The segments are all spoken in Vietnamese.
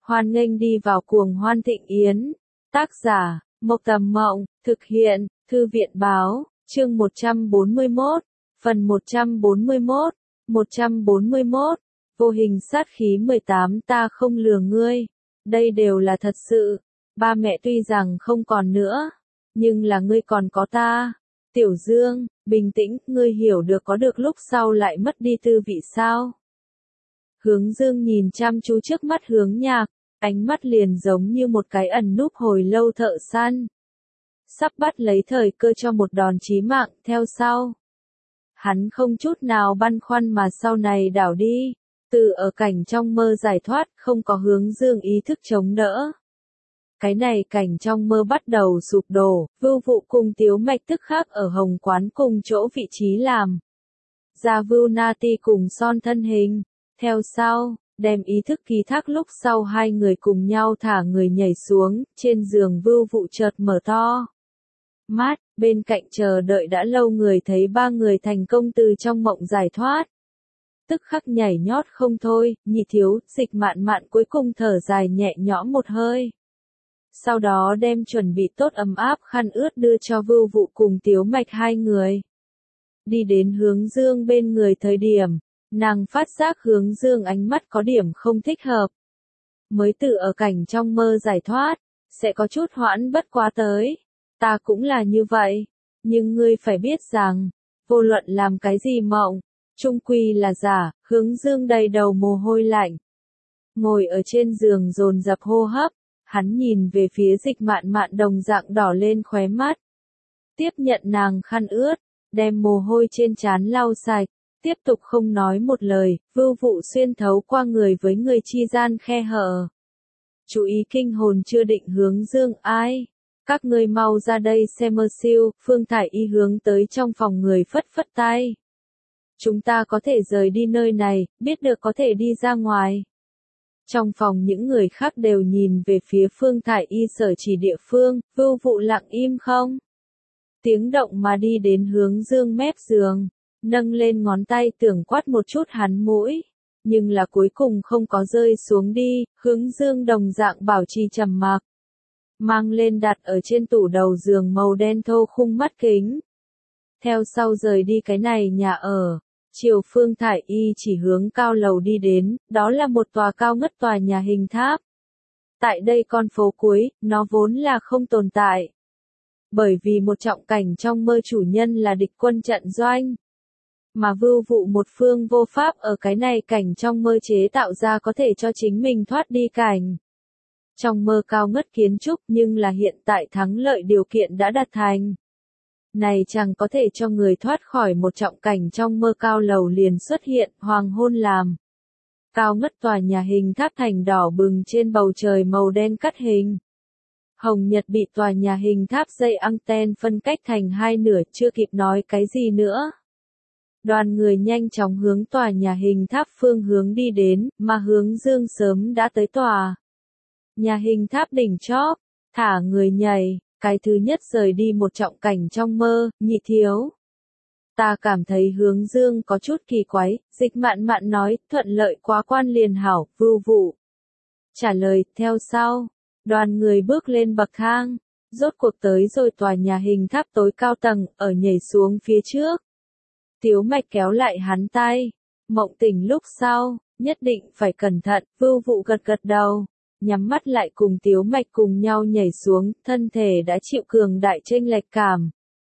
Hoan nghênh đi vào cuồng hoan thịnh yến. Tác giả, Mộc Tầm Mộng, thực hiện, Thư viện Báo, chương 141, phần 141, 141, vô hình sát khí 18 ta không lừa ngươi, đây đều là thật sự, ba mẹ tuy rằng không còn nữa, nhưng là ngươi còn có ta. Tiểu Dương, bình tĩnh, ngươi hiểu được có được lúc sau lại mất đi tư vị sao? Hướng Dương nhìn chăm chú trước mắt Hướng Nhạc, ánh mắt liền giống như một cái ẩn núp hồi lâu thợ săn. Sắp bắt lấy thời cơ cho một đòn chí mạng, theo sau. Hắn không chút nào băn khoăn mà sau này đảo đi, từ ở cảnh trong mơ giải thoát, không có Hướng Dương ý thức chống đỡ. Cái này cảnh trong mơ bắt đầu sụp đổ, Vưu Vụ cùng Tiếu Mạch tức khắc ở Hồng Quán cùng chỗ vị trí làm. Ra Vưu Na Ti cùng son thân hình, theo sau, đem ý thức ký thác lúc sau hai người cùng nhau thả người nhảy xuống, trên giường Vưu Vụ chợt mở to mắt, bên cạnh chờ đợi đã lâu người thấy ba người thành công từ trong mộng giải thoát. Tức khắc nhảy nhót không thôi, Nhị Thiếu, Dịch Mạn Mạn cuối cùng thở dài nhẹ nhõm một hơi. Sau đó đem chuẩn bị tốt ấm áp khăn ướt đưa cho Vưu Vụ cùng Tiếu Mạch hai người. Đi đến Hướng Dương bên người thời điểm, nàng phát giác Hướng Dương ánh mắt có điểm không thích hợp. Mới tự ở cảnh trong mơ giải thoát, sẽ có chút hoãn bất quá tới. Ta cũng là như vậy, nhưng ngươi phải biết rằng, vô luận làm cái gì mộng, chung quy là giả. Hướng Dương đầy đầu mồ hôi lạnh. Ngồi ở trên giường dồn dập hô hấp, hắn nhìn về phía Dịch Mạn Mạn đồng dạng đỏ lên khóe mắt. Tiếp nhận nàng khăn ướt, đem mồ hôi trên trán lau sạch, tiếp tục không nói một lời, Vưu Vụ xuyên thấu qua người với người chi gian khe hở. Chú ý kinh hồn chưa định. Hướng Dương, ai? Các ngươi mau ra đây xem mơ siêu. Phương Thải Y hướng tới trong phòng người phất phất tay. Chúng ta có thể rời đi nơi này, biết được có thể đi ra ngoài. Trong phòng những người khác đều nhìn về phía Phương Thải Y sở chỉ địa phương, Vưu Vụ lặng im không tiếng động mà đi đến Hướng Dương mép giường, nâng lên ngón tay tưởng quát một chút hắn mũi, nhưng là cuối cùng không có rơi xuống đi. Hướng Dương đồng dạng bảo trì trầm mặc, mang lên đặt ở trên tủ đầu giường màu đen thô khung mắt kính. Theo sau rời đi cái này nhà ở, chiều Phương Thải Y chỉ hướng cao lầu đi đến, đó là một tòa cao ngất tòa nhà hình tháp. Tại đây con phố cuối, nó vốn là không tồn tại. Bởi vì một trọng cảnh trong mơ chủ nhân là địch quân trận doanh. Mà Vưu Vụ một phương vô pháp ở cái này cảnh trong mơ chế tạo ra có thể cho chính mình thoát đi cảnh. Trong mơ cao ngất kiến trúc nhưng là hiện tại thắng lợi điều kiện đã đạt thành. Này chẳng có thể cho người thoát khỏi một trọng cảnh trong mơ cao lầu liền xuất hiện, hoàng hôn làm. Cao ngất tòa nhà hình tháp thành đỏ bừng trên bầu trời màu đen cắt hình. Hồng nhật bị tòa nhà hình tháp dây anten phân cách thành hai nửa, chưa kịp nói cái gì nữa. Đoàn người nhanh chóng hướng tòa nhà hình tháp phương hướng đi đến, mà Hướng Dương sớm đã tới tòa nhà hình tháp đỉnh chóp, thả người nhảy, cái thứ nhất rời đi một trọng cảnh trong mơ. Nhị Thiếu, ta cảm thấy Hướng Dương có chút kỳ quái. Dịch Mạn Mạn nói, thuận lợi quá quan liền hảo. Vưu Vụ trả lời, theo sau, đoàn người bước lên bậc thang, rốt cuộc tới rồi tòa nhà hình tháp tối cao tầng, ở nhảy xuống phía trước. Tiếu Mạch kéo lại hắn tay, mộng tỉnh lúc sau, nhất định phải cẩn thận. Vưu Vụ gật gật đầu, nhắm mắt lại cùng Tiếu Mạch cùng nhau nhảy xuống, thân thể đã chịu cường đại chênh lệch cảm.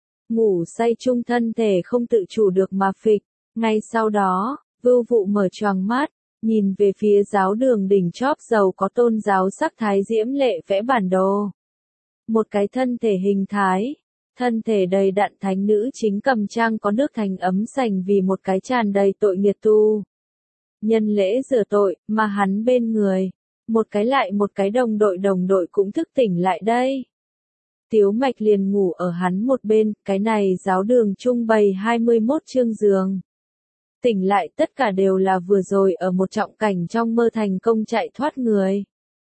Ngủ say chung thân thể không tự chủ được mà phịch, ngay sau đó, Vưu Vụ mở choàng mắt, nhìn về phía giáo đường đỉnh chóp giàu có tôn giáo sắc thái diễm lệ vẽ bản đồ. Một cái thân thể hình thái, thân thể đầy đặn thánh nữ chính cầm trang có nước thành ấm sành vì một cái tràn đầy tội nghiệt tu. Nhân lễ rửa tội, mà hắn bên người, một cái lại một cái đồng đội cũng thức tỉnh lại đây. Tiếu Mạch liền ngủ ở hắn một bên, cái này giáo đường trung bày 21 chương giường. Tỉnh lại tất cả đều là vừa rồi ở một trọng cảnh trong mơ thành công chạy thoát người.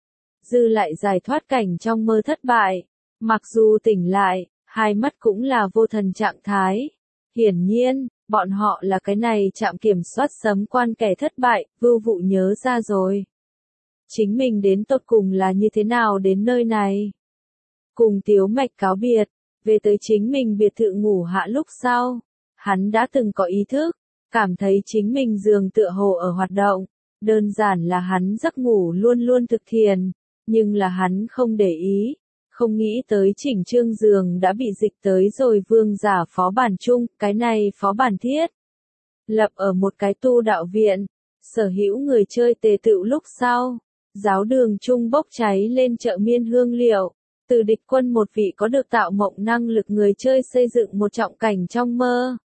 Dư lại giải thoát cảnh trong mơ thất bại, mặc dù tỉnh lại, hai mắt cũng là vô thần trạng thái. Hiển nhiên, bọn họ là cái này trạm kiểm soát sấm quan kẻ thất bại. Vưu Vụ nhớ ra rồi. chính mình đến tột cùng là như thế nào đến nơi này. Cùng Tiếu Mạch cáo biệt, về tới chính mình biệt thự ngủ hạ lúc sau, hắn đã từng có ý thức, cảm thấy chính mình giường tựa hồ ở hoạt động, đơn giản là hắn giấc ngủ luôn luôn thực thiền, nhưng là hắn không để ý, không nghĩ tới chỉnh trương giường đã bị dịch tới rồi vương giả phó bản chung, cái này phó bản thiết. Lập ở một cái tu đạo viện, sở hữu người chơi tề tựu lúc sau, giáo đường chung bốc cháy lên chợ miên hương liệu, từ địch quân một vị có được tạo mộng năng lực người chơi xây dựng một trọng cảnh trong mơ.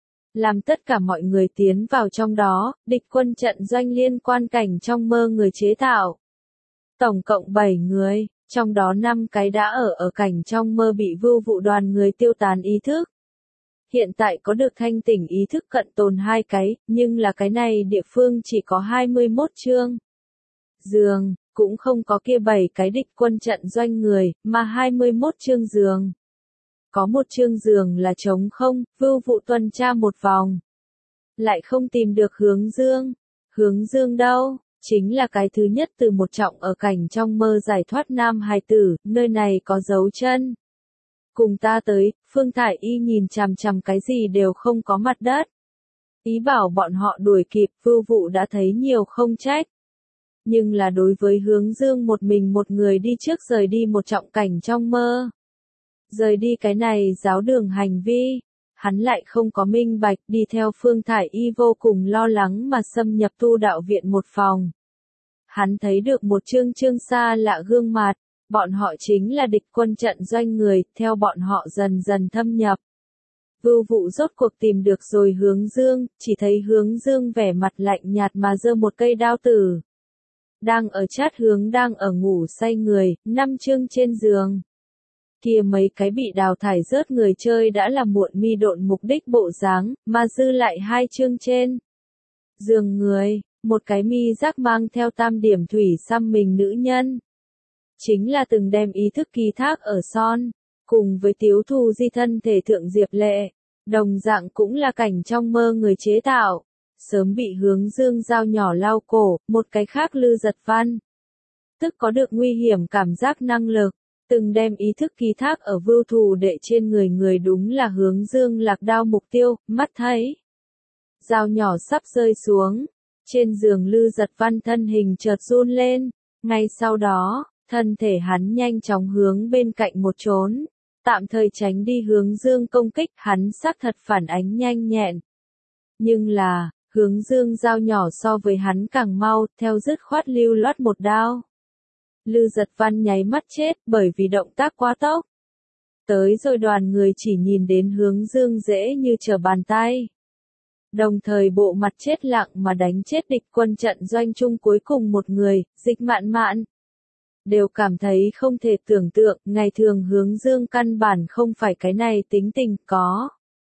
Làm tất cả mọi người tiến vào trong đó, địch quân trận doanh liên quan cảnh trong mơ người chế tạo. Tổng cộng 7 người, trong đó 5 cái đã ở cảnh trong mơ bị vưu vụ đoàn người tiêu tán ý thức. Hiện tại có được thanh tỉnh ý thức cận tồn 2 cái, nhưng là cái này địa phương chỉ có 21 chương. Giường, cũng không có kia 7 cái địch quân trận doanh người, mà 21 chương giường. Có một chương giường là trống không, vưu vụ tuần tra một vòng. Lại không tìm được hướng dương. Hướng dương đâu? Chính là cái thứ nhất từ một trọng ở cảnh trong mơ giải thoát nam hài tử, nơi này có dấu chân. Cùng ta tới, Phương Thải Y nhìn chằm chằm cái gì đều không có mặt đất. Ý bảo bọn họ đuổi kịp, vưu vụ đã thấy nhiều không trách. Nhưng là đối với hướng dương một mình một người đi trước rời đi một trọng cảnh trong mơ. Rời đi cái này giáo đường hành vi, hắn lại không có minh bạch đi theo Phương Thải Y vô cùng lo lắng mà xâm nhập tu đạo viện một phòng. Hắn thấy được một chương xa lạ gương mặt, bọn họ chính là địch quân trận doanh người, theo bọn họ dần dần thâm nhập. Vưu vụ rốt cuộc tìm được rồi hướng dương, chỉ thấy hướng dương vẻ mặt lạnh nhạt mà giơ một cây đao tử. Đang ở chát hướng đang ở ngủ say người, 5 chương trên giường. Kia mấy cái bị đào thải rớt người chơi đã là muộn mi độn mục đích bộ dáng, mà dư lại 2 chương trên. Giường người, một cái mi giác mang theo tam điểm thủy xăm mình nữ nhân. Chính là từng đem ý thức ký thác ở son, cùng với tiếu thù di thân thể thượng Diệp Lệ, đồng dạng cũng là cảnh trong mơ người chế tạo. Sớm bị hướng dương dao nhỏ lao cổ, một cái khác Lư Giật Văn. Tức có được nguy hiểm cảm giác năng lực, từng đem ý thức ký thác ở vưu thù đệ trên người đúng là hướng dương lạc đao mục tiêu, mắt thấy. Dao nhỏ sắp rơi xuống, trên giường Lư Giật Văn thân hình chợt run lên, ngay sau đó, thân thể hắn nhanh chóng hướng bên cạnh một trốn, tạm thời tránh đi hướng dương công kích, hắn xác thật phản ánh nhanh nhẹn. Nhưng là, hướng dương dao nhỏ so với hắn càng mau, theo dứt khoát lưu loát một đao. Lư Giật Văn nháy mắt chết bởi vì động tác quá tốc. Tới rồi đoàn người chỉ nhìn đến hướng dương dễ như trở bàn tay. Đồng thời bộ mặt chết lặng mà đánh chết địch quân trận doanh chung cuối cùng một người, Dịch Mạn Mạn. Đều cảm thấy không thể tưởng tượng, ngày thường hướng dương căn bản không phải cái này tính tình có.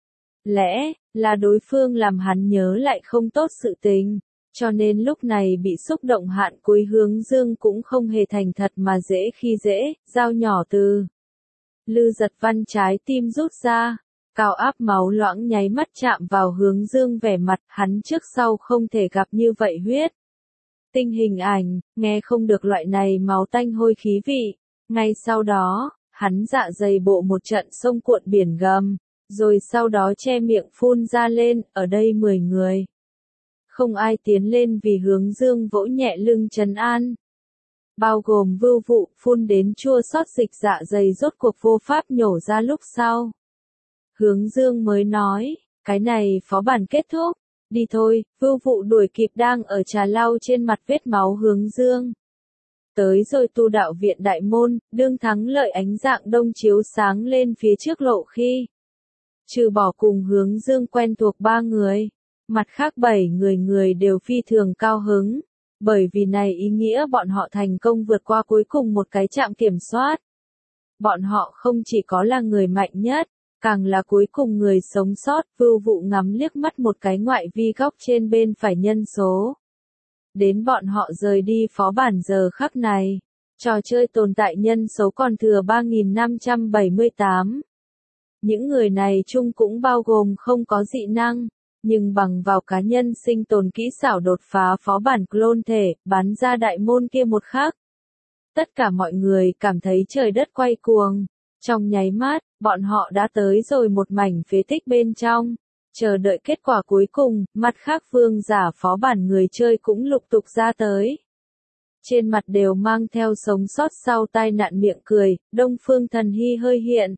Lẽ, là đối phương làm hắn nhớ lại không tốt sự tình, cho nên lúc này bị xúc động hạn cuối hướng dương cũng không hề thành thật mà dễ khi dễ, dao nhỏ từ. Lư Giật Văn trái tim rút ra, cao áp máu loãng nháy mắt chạm vào hướng dương vẻ mặt, hắn trước sau không thể gặp như vậy huyết. Tinh hình ảnh, nghe không được loại này máu tanh hôi khí vị, ngay sau đó, hắn dạ dày bộ một trận sông cuộn biển gầm. Rồi sau đó che miệng phun ra lên, ở đây 10 người. Không ai tiến lên vì hướng dương vỗ nhẹ lưng trấn an. Bao gồm vưu vụ, phun đến chua xót dịch dạ dày rốt cuộc vô pháp nhổ ra lúc sau. Hướng dương mới nói, cái này phó bản kết thúc, đi thôi, vưu vụ đuổi kịp đang ở trà lau trên mặt vết máu hướng dương. Tới rồi tu đạo viện đại môn, đương thắng lợi ánh dạng đông chiếu sáng lên phía trước lộ khi. Trừ bỏ cùng hướng dương quen thuộc 3 người, mặt khác 7 người đều phi thường cao hứng, bởi vì này ý nghĩa bọn họ thành công vượt qua cuối cùng một cái trạm kiểm soát. Bọn họ không chỉ có là người mạnh nhất, càng là cuối cùng người sống sót, vưu vụ ngắm liếc mắt một cái ngoại vi góc trên bên phải nhân số. Đến bọn họ rời đi phó bản giờ khắc này, trò chơi tồn tại nhân số còn thừa 3.578. Những người này chung cũng bao gồm không có dị năng, Nhưng bằng vào cá nhân sinh tồn kỹ xảo đột phá phó bản clone thể, bắn ra đại môn kia một khắc. Tất cả mọi người cảm thấy trời đất quay cuồng. Trong nháy mắt, bọn họ đã tới rồi một mảnh phế tích bên trong. Chờ đợi kết quả cuối cùng, mặt khác vương giả phó bản người chơi cũng lục tục ra tới. Trên mặt đều mang theo sống sót sau tai nạn miệng cười, Đông Phương Thần Hy hơi hiện.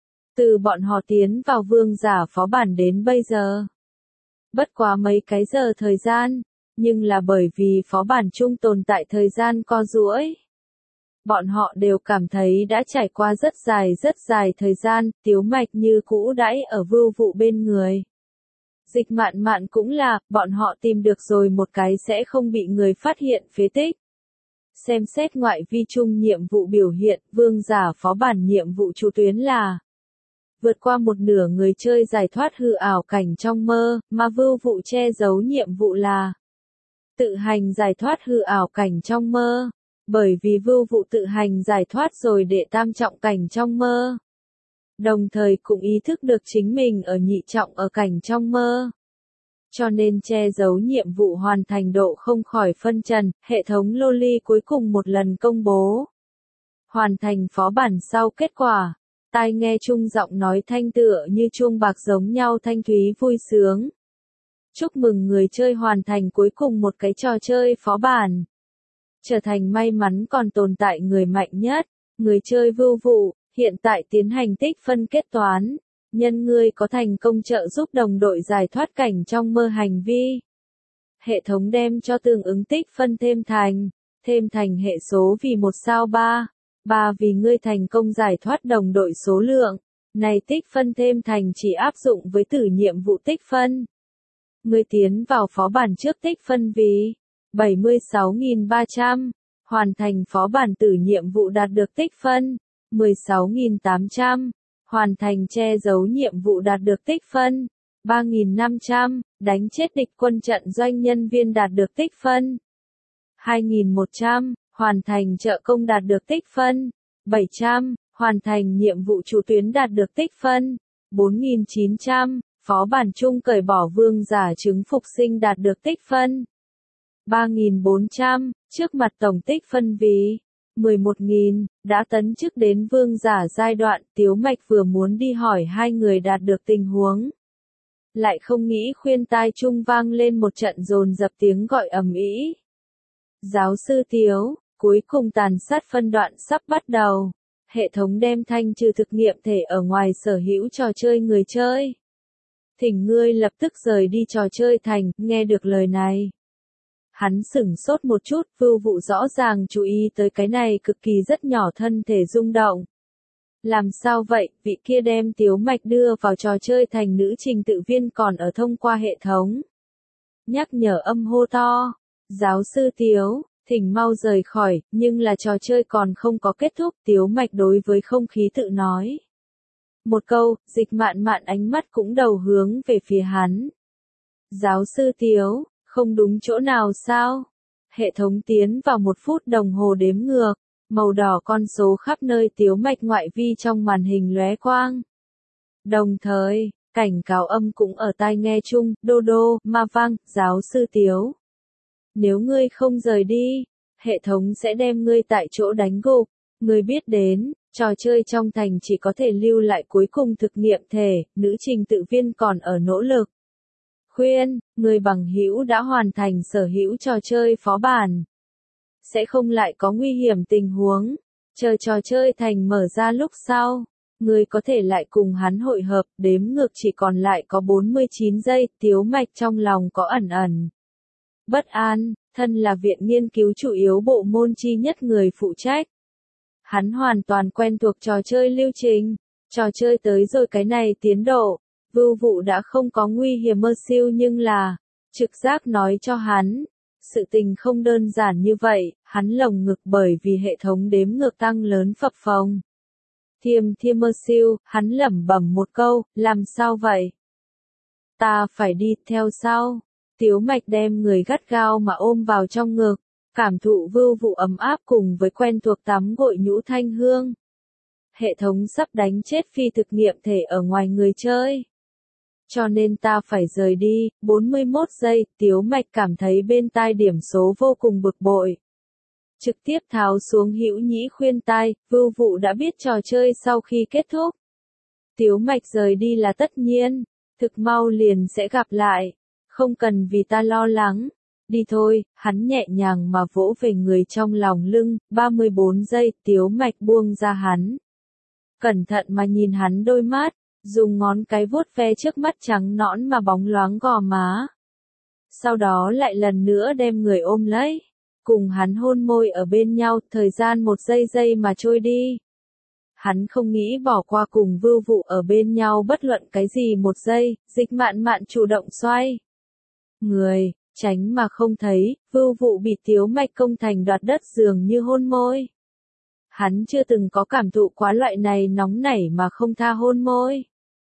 Từ bọn họ tiến vào vương giả phó bản đến bây giờ. Bất quá mấy cái giờ thời gian, nhưng là bởi vì phó bản chung tồn tại thời gian co duỗi. Bọn họ đều cảm thấy đã trải qua rất dài thời gian, Tiếu Mạch như cũ đãi ở Vưu Vụ bên người. Dịch Mạn Mạn cũng là, bọn họ tìm được rồi một cái sẽ không bị người phát hiện phế tích. Xem xét ngoại vi chung nhiệm vụ biểu hiện, vương giả phó bản nhiệm vụ chủ tuyến là vượt qua một nửa người chơi giải thoát hư ảo cảnh trong mơ, mà Vưu Vụ che giấu nhiệm vụ là tự hành giải thoát hư ảo cảnh trong mơ. Bởi vì Vưu Vụ tự hành giải thoát rồi đệ tam trọng cảnh trong mơ. Đồng thời cũng ý thức được chính mình ở nhị trọng ở cảnh trong mơ. Cho nên che giấu nhiệm vụ hoàn thành độ không khỏi phân trần, hệ thống Loli cuối cùng một lần công bố. Hoàn thành phó bản sau kết quả. Tai nghe chung giọng nói thanh tựa như chuông bạc giống nhau thanh thúy vui sướng. Chúc mừng người chơi hoàn thành cuối cùng một cái trò chơi phó bản. Trở thành may mắn còn tồn tại người mạnh nhất, người chơi Vưu Vụ, hiện tại tiến hành tích phân kết toán. Nhân ngươi có thành công trợ giúp đồng đội giải thoát cảnh trong mơ hành vi. Hệ thống đem cho tương ứng tích phân thêm thành hệ số vì 1 sao 3. 3 vì ngươi thành công giải thoát đồng đội số lượng. Này tích phân thêm thành chỉ áp dụng với tử nhiệm vụ tích phân. Ngươi tiến vào phó bản trước tích phân vì 76.300, hoàn thành phó bản tử nhiệm vụ đạt được tích phân 16.800, hoàn thành che giấu nhiệm vụ đạt được tích phân 3.500, đánh chết địch quân trận doanh nhân viên đạt được tích phân 2.100, hoàn thành trợ công đạt được tích phân 700, hoàn thành nhiệm vụ chủ tuyến đạt được tích phân 4.900, phó bản chung cởi bỏ vương giả chứng phục sinh đạt được tích phân 3.400, trước mặt tổng tích phân vì 11.000, đã tấn chức đến vương giả giai đoạn, Tiếu Mạch vừa muốn đi hỏi hai người đạt được tình huống. Lại không nghĩ khuyên tai chung vang lên một trận dồn dập tiếng gọi ầm ĩ. Giáo sư Tiếu, cuối cùng tàn sát phân đoạn sắp bắt đầu. Hệ thống đem thanh trừ thực nghiệm thể ở ngoài sở hữu trò chơi người chơi. Thỉnh ngươi lập tức rời đi trò chơi thành, nghe được lời này. Hắn sửng sốt một chút, Vưu Vụ rõ ràng chú ý tới cái này cực kỳ rất nhỏ thân thể rung động. Làm sao vậy, vị kia đem Tiếu Mạch đưa vào trò chơi thành nữ trình tự viên còn ở thông qua hệ thống. Nhắc nhở âm hô to, giáo sư Tiếu, thỉnh mau rời khỏi, nhưng là trò chơi còn không có kết thúc, Tiếu Mạch đối với không khí tự nói. Một câu, Dịch Mạn Mạn ánh mắt cũng đầu hướng về phía hắn. Giáo sư Tiếu, không đúng chỗ nào sao? Hệ thống tiến vào 1 phút đồng hồ đếm ngược, màu đỏ con số khắp nơi Tiếu Mạch ngoại vi trong màn hình lóe quang. Đồng thời, cảnh cáo âm cũng ở tai nghe chung, đô đô, ma vang, giáo sư Tiếu. Nếu ngươi không rời đi, hệ thống sẽ đem ngươi tại chỗ đánh gục. Ngươi biết đến, trò chơi trong thành chỉ có thể lưu lại cuối cùng thực nghiệm thể, nữ trình tự viên còn ở nỗ lực. Khuyên, người bằng hữu đã hoàn thành sở hữu trò chơi phó bản. Sẽ không lại có nguy hiểm tình huống. Chờ trò chơi thành mở ra lúc sau. Người có thể lại cùng hắn hội hợp, đếm ngược chỉ còn lại có 49 giây, Tiếu Mạch trong lòng có ẩn bất an, thân là viện nghiên cứu chủ yếu bộ môn chi nhất người phụ trách. Hắn hoàn toàn quen thuộc trò chơi lưu trình, trò chơi tới rồi cái này tiến độ. Vưu Vụ đã không có nguy hiểm mơ siêu nhưng là, trực giác nói cho hắn, sự tình không đơn giản như vậy, hắn lồng ngực bởi vì hệ thống đếm ngược tăng lớn phập phồng. Thiêm mơ siêu, hắn lẩm bẩm một câu, làm sao vậy? Ta phải đi theo sau. Tiếu Mạch đem người gắt gao mà ôm vào trong ngực, cảm thụ Vưu Vụ ấm áp cùng với quen thuộc tắm gội nhũ thanh hương. Hệ thống sắp đánh chết phi thực nghiệm thể ở ngoài người chơi. Cho nên ta phải rời đi, 41 giây, Tiếu Mạch cảm thấy bên tai điểm số vô cùng bực bội. Trực tiếp tháo xuống Hữu Nhĩ khuyên tai, Vưu Vụ đã biết trò chơi sau khi kết thúc. Tiếu Mạch rời đi là tất nhiên, thực mau liền sẽ gặp lại, không cần vì ta lo lắng. Đi thôi, hắn nhẹ nhàng mà vỗ về người trong lòng lưng, 34 giây, Tiếu Mạch buông ra hắn. Cẩn thận mà nhìn hắn đôi mắt, dùng ngón cái vuốt ve trước mắt trắng nõn mà bóng loáng gò má. Sau đó lại lần nữa đem người ôm lấy, cùng hắn hôn môi ở bên nhau, thời gian 1 giây mà trôi đi. Hắn không nghĩ bỏ qua cùng Vưu Vụ ở bên nhau bất luận cái gì 1 giây, Dịch Mạn Mạn chủ động xoay người, tránh mà không thấy, Vưu Vụ bị Tiếu Mạch công thành đoạt đất dường như hôn môi. Hắn chưa từng có cảm thụ quá loại này nóng nảy mà không tha hôn môi.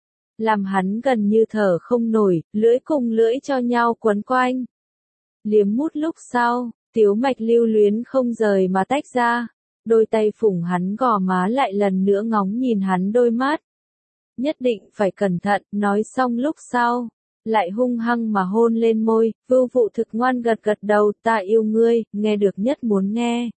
Làm hắn gần như thở không nổi, lưỡi cùng lưỡi cho nhau quấn quanh. Liếm mút lúc sau, Tiếu Mạch lưu luyến không rời mà tách ra. Đôi tay phủng hắn gò má lại lần nữa ngóng nhìn hắn đôi mắt. Nhất định phải cẩn thận, nói xong lúc sau. Lại hung hăng mà hôn lên môi, Vưu Vụ thực ngoan gật gật đầu, ta yêu ngươi, nghe được nhất muốn nghe.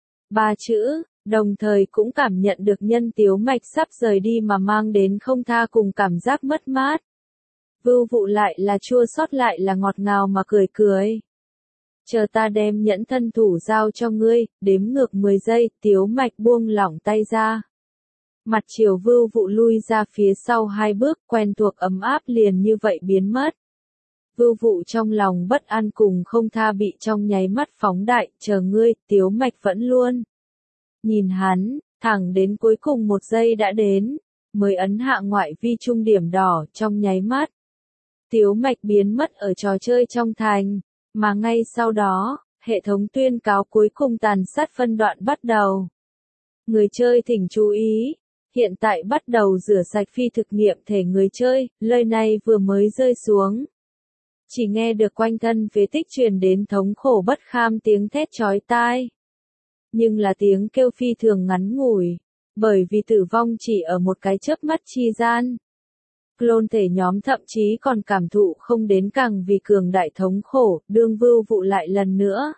3 chữ, đồng thời cũng cảm nhận được nhân Tiếu Mạch sắp rời đi mà mang đến không tha cùng cảm giác mất mát. Vưu Vụ lại là chua xót lại là ngọt ngào mà cười cười. Chờ ta đem nhẫn thân thủ giao cho ngươi, đếm ngược 10 giây, Tiếu Mạch buông lỏng tay ra. Mặt chiều Vưu Vụ lui ra phía sau 2 bước, quen thuộc ấm áp liền như vậy biến mất. Vưu Vụ trong lòng bất an cùng không tha bị trong nháy mắt phóng đại, chờ ngươi, Tiếu Mạch vẫn luôn. Nhìn hắn, thẳng đến cuối cùng 1 giây đã đến, mới ấn hạ ngoại vi trung điểm đỏ trong nháy mắt. Tiếu Mạch biến mất ở trò chơi trong thành, mà ngay sau đó, hệ thống tuyên cáo cuối cùng tàn sát phân đoạn bắt đầu. Người chơi thỉnh chú ý, hiện tại bắt đầu rửa sạch phi thực nghiệm thể người chơi, lời này vừa mới rơi xuống. Chỉ nghe được quanh thân phế tích truyền đến thống khổ bất kham tiếng thét chói tai. Nhưng là tiếng kêu phi thường ngắn ngủi, bởi vì tử vong chỉ ở một cái chớp mắt chi gian. Clone thể nhóm thậm chí còn cảm thụ không đến càng vì cường đại thống khổ, đương Vưu Vụ lại lần nữa.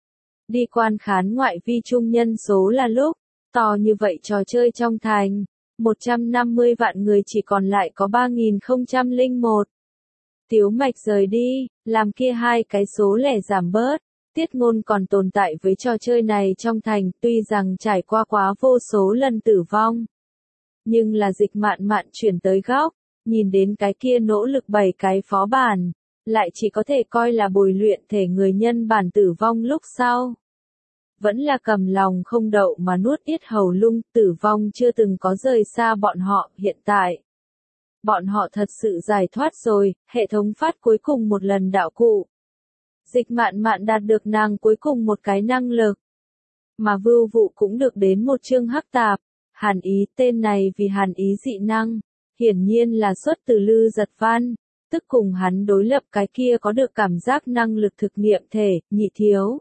Đi quan khán ngoại vi trung nhân số là lúc, to như vậy trò chơi trong thành, 150 vạn người chỉ còn lại có 3001. Tiếu Mạch rời đi, làm kia 2 cái số lẻ giảm bớt. Tiết Ngôn còn tồn tại với trò chơi này trong thành, tuy rằng trải qua quá vô số lần tử vong. Nhưng là Dịch Mạn Mạn chuyển tới góc, nhìn đến cái kia nỗ lực 7 cái phó bản, lại chỉ có thể coi là bồi luyện thể người nhân bản tử vong lúc sau. Vẫn là cầm lòng không đậu mà nuốt yết hầu lung, tử vong chưa từng có rời xa bọn họ, hiện tại. Bọn họ thật sự giải thoát rồi, hệ thống phát cuối cùng một lần đạo cụ. Dịch Mạn Mạn đạt được nàng cuối cùng một cái năng lực. Mà Vưu Vụ cũng được đến một chương hắc tạp, Hàn Ý, tên này vì Hàn Ý dị năng, hiển nhiên là xuất từ Lư Giật Văn, tức cùng hắn đối lập cái kia có được cảm giác năng lực thực nghiệm thể, nhị thiếu.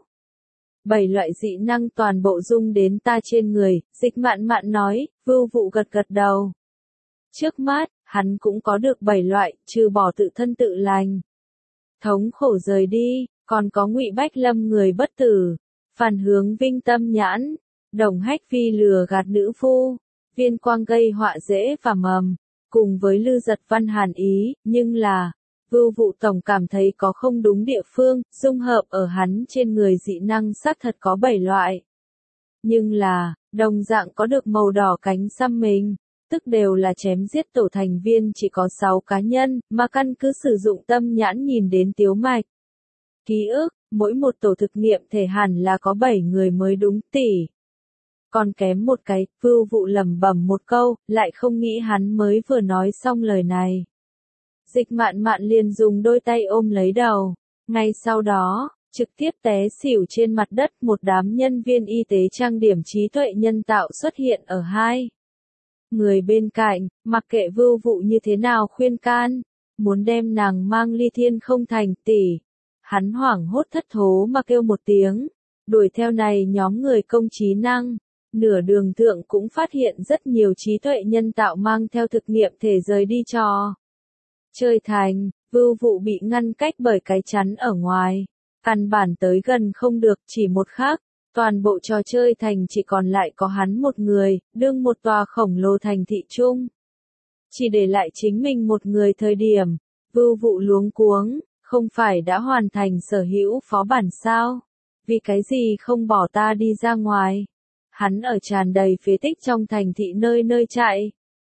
7 loại dị năng toàn bộ dung đến ta trên người, Dịch Mạn Mạn nói, Vưu Vụ gật gật đầu. Trước mắt, hắn cũng có được 7 loại, trừ bỏ tự thân tự lành. Thống khổ rời đi, còn có Ngụy Bách Lâm người bất tử, Phản Hướng Vinh tâm nhãn, Đồng Hách Vi lừa gạt nữ phu, Viên Quang gây họa dễ và mầm, cùng với Lư Giật Văn Hàn Ý, nhưng là, Vưu Vụ tổng cảm thấy có không đúng địa phương, dung hợp ở hắn trên người dị năng xác thật có 7 loại. Nhưng là, đồng dạng có được màu đỏ cánh xăm mình, tức đều là chém giết tổ thành viên chỉ có 6 cá nhân, mà căn cứ sử dụng tâm nhãn nhìn đến Tiếu Mạch. Ký ức, mỗi một tổ thực nghiệm thể hẳn là có 7 người mới đúng tỷ. Còn kém một cái, Vưu Vụ lẩm bẩm một câu, lại không nghĩ hắn mới vừa nói xong lời này. Dịch Mạn Mạn liền dùng đôi tay ôm lấy đầu. Ngay sau đó, trực tiếp té xỉu trên mặt đất, một đám nhân viên y tế trang điểm trí tuệ nhân tạo xuất hiện ở 2 người bên cạnh, mặc kệ Vưu Vụ như thế nào khuyên can, muốn đem nàng mang ly thiên không thành tỷ. Hắn hoảng hốt thất thố mà kêu một tiếng, đuổi theo này nhóm người công trí năng. Nửa đường thượng cũng phát hiện rất nhiều trí tuệ nhân tạo mang theo thực nghiệm thể rời đi trò Chơi thành, Vưu Vụ bị ngăn cách bởi cái chắn ở ngoài. Căn bản tới gần không được, chỉ một khắc, toàn bộ trò chơi thành chỉ còn lại có hắn một người, đương một tòa khổng lồ thành thị chung. Chỉ để lại chính mình một người thời điểm, Vưu Vụ luống cuống, không phải đã hoàn thành sở hữu phó bản sao? Vì cái gì không bỏ ta đi ra ngoài? Hắn ở tràn đầy phế tích trong thành thị nơi nơi chạy.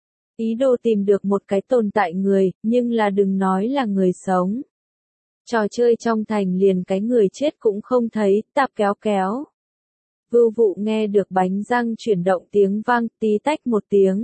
Ý đồ tìm được một cái tồn tại người, nhưng là đừng nói là người sống. Trò chơi trong thành liền cái người chết cũng không thấy, tạp kéo kéo. Vưu Vụ nghe được bánh răng chuyển động tiếng vang, tí tách một tiếng.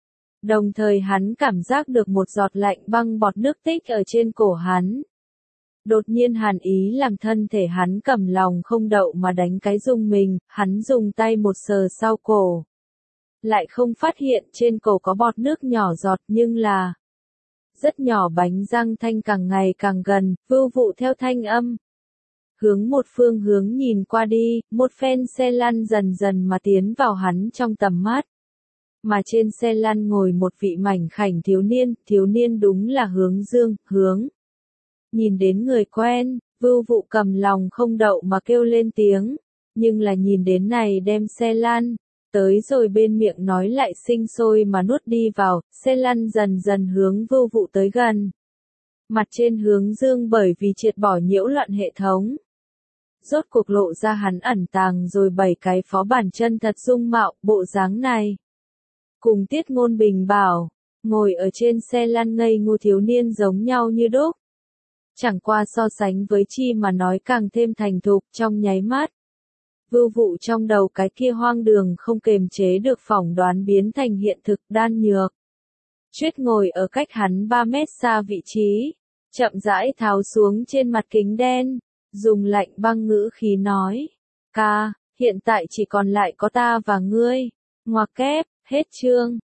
Đồng thời hắn cảm giác được một giọt lạnh băng bọt nước tích ở trên cổ hắn. Đột nhiên hàn ý làm thân thể hắn cầm lòng không đậu mà đánh cái rung mình, hắn dùng tay một sờ sau cổ. Lại không phát hiện trên cổ có bọt nước nhỏ giọt nhưng là rất nhỏ bánh răng thanh càng ngày càng gần, Vưu Vụ theo thanh âm. Hướng một phương hướng nhìn qua đi, một phen xe lăn dần dần mà tiến vào hắn trong tầm mắt. Mà trên xe lăn ngồi một vị mảnh khảnh thiếu niên đúng là Hướng. Nhìn đến người quen, Vưu Vụ cầm lòng không đậu mà kêu lên tiếng, nhưng là nhìn đến này đem xe lăn, tới rồi bên miệng nói lại sinh sôi mà nuốt đi vào, xe lăn dần dần hướng Vưu Vụ tới gần. Mặt trên Hướng bởi vì triệt bỏ nhiễu loạn hệ thống. Rốt cuộc lộ ra hắn ẩn tàng rồi 7 cái phó bản chân thật dung mạo, bộ dáng này. Cùng Tiết Ngôn Bình bảo, ngồi ở trên xe lăn ngây ngô thiếu niên giống nhau như đúc. Chẳng qua so sánh với chi mà nói càng thêm thành thục trong nháy mắt. Vưu Vụ trong đầu cái kia hoang đường không kềm chế được phỏng đoán biến thành hiện thực đan nhược. Chuyết ngồi ở cách hắn 3 mét xa vị trí, chậm rãi tháo xuống trên mặt kính đen, dùng lạnh băng ngữ khí nói. Ca, hiện tại chỉ còn lại có ta và ngươi. Ngoặc kép, hết chương.